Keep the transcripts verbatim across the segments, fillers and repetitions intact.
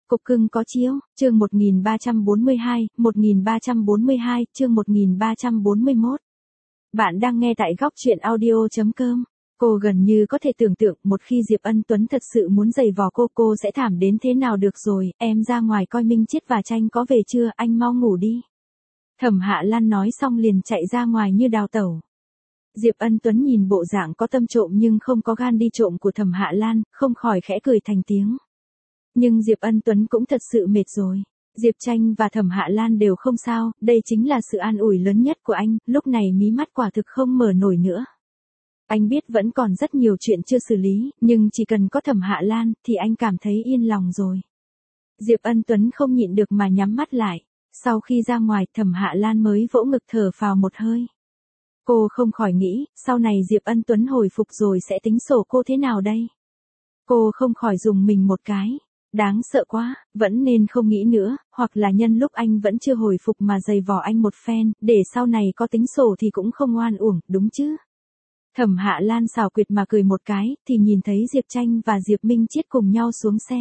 Cục cưng có chiếu, chương một nghìn ba trăm bốn mươi hai, một nghìn ba trăm bốn mươi hai, chương một nghìn ba trăm bốn mươi mốt. Bạn đang nghe tại góc truyện audio chấm com. Cô gần như có thể tưởng tượng một khi Diệp Ân Tuấn thật sự muốn giày vò cô cô sẽ thảm đến thế nào được rồi, em ra ngoài coi Minh Chiết và Tranh có về chưa, anh mau ngủ đi. Thẩm Hạ Lan nói xong liền chạy ra ngoài như đào tẩu. Diệp Ân Tuấn nhìn bộ dạng có tâm trộm nhưng không có gan đi trộm của Thẩm Hạ Lan, không khỏi khẽ cười thành tiếng. Nhưng Diệp Ân Tuấn cũng thật sự mệt rồi. Diệp Tranh và Thẩm Hạ Lan đều không sao, đây chính là sự an ủi lớn nhất của anh, lúc này mí mắt quả thực không mở nổi nữa. Anh biết vẫn còn rất nhiều chuyện chưa xử lý, nhưng chỉ cần có Thẩm Hạ Lan thì anh cảm thấy yên lòng rồi. Diệp Ân Tuấn không nhịn được mà nhắm mắt lại. Sau khi ra ngoài, Thẩm Hạ Lan mới vỗ ngực thở phào một hơi. Cô không khỏi nghĩ, sau này Diệp Ân Tuấn hồi phục rồi sẽ tính sổ cô thế nào đây? Cô không khỏi dùng mình một cái. Đáng sợ quá, vẫn nên không nghĩ nữa, hoặc là nhân lúc anh vẫn chưa hồi phục mà giày vò anh một phen, để sau này có tính sổ thì cũng không oan uổng, đúng chứ? Thẩm Hạ Lan xảo quyệt mà cười một cái, thì nhìn thấy Diệp Tranh và Diệp Minh Chiết cùng nhau xuống xe.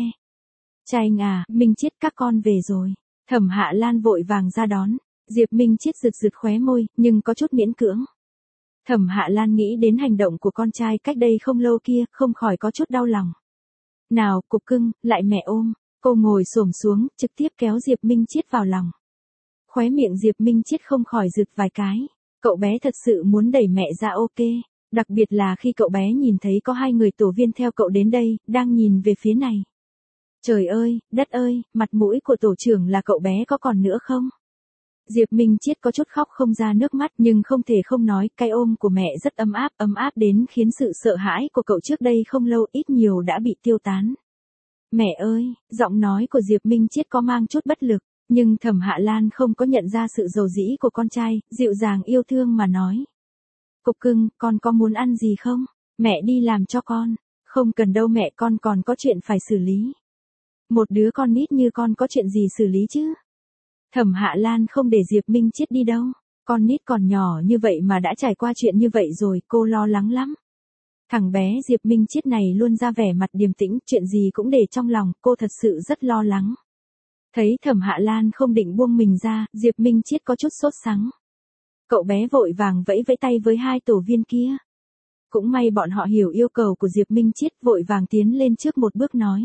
Tranh à, Minh Chiết các con về rồi. Thẩm Hạ Lan vội vàng ra đón. Diệp Minh Chiết rực rực khóe môi, nhưng có chút miễn cưỡng. Thẩm Hạ Lan nghĩ đến hành động của con trai cách đây không lâu kia, không khỏi có chút đau lòng. Nào, cục cưng, lại mẹ ôm. Cô ngồi xổm xuống, trực tiếp kéo Diệp Minh Chiết vào lòng. Khóe miệng Diệp Minh Chiết không khỏi rực vài cái. Cậu bé thật sự muốn đẩy mẹ ra ok. Đặc biệt là khi cậu bé nhìn thấy có hai người tổ viên theo cậu đến đây, đang nhìn về phía này. Trời ơi, đất ơi, mặt mũi của tổ trưởng là cậu bé có còn nữa không? Diệp Minh Chiết có chút khóc không ra nước mắt nhưng không thể không nói, cái ôm của mẹ rất ấm áp, ấm áp đến khiến sự sợ hãi của cậu trước đây không lâu ít nhiều đã bị tiêu tán. Mẹ ơi, giọng nói của Diệp Minh Chiết có mang chút bất lực, nhưng Thẩm Hạ Lan không có nhận ra sự dầu dĩ của con trai, dịu dàng yêu thương mà nói. Cục cưng, con có muốn ăn gì không? Mẹ đi làm cho con. Không cần đâu mẹ, con còn có chuyện phải xử lý. Một đứa con nít như con có chuyện gì xử lý chứ? Thẩm Hạ Lan không để Diệp Minh Chiết đi đâu. Con nít còn nhỏ như vậy mà đã trải qua chuyện như vậy rồi, cô lo lắng lắm. Thằng bé Diệp Minh Chiết này luôn ra vẻ mặt điềm tĩnh, chuyện gì cũng để trong lòng, cô thật sự rất lo lắng. Thấy Thẩm Hạ Lan không định buông mình ra, Diệp Minh Chiết có chút sốt sắng. Cậu bé vội vàng vẫy vẫy tay với hai tổ viên kia. Cũng may bọn họ hiểu yêu cầu của Diệp Minh Chiết, vội vàng tiến lên trước một bước nói.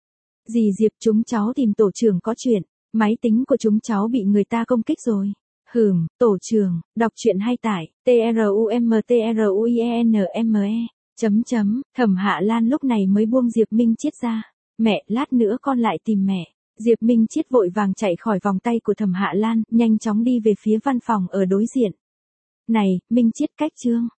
Dì Diệp, chúng cháu tìm tổ trưởng có chuyện. Máy tính của chúng cháu bị người ta công kích rồi. Hừm, tổ trưởng, đọc truyện hay tải, T R U M T R U I E N M E, chấm chấm, Thẩm Hạ Lan lúc này mới buông Diệp Minh Chiết ra. Mẹ, lát nữa con lại tìm mẹ. Diệp Minh Chiết vội vàng chạy khỏi vòng tay của Thẩm Hạ Lan, nhanh chóng đi về phía văn phòng ở đối diện. Này, Minh Chiết cách chương.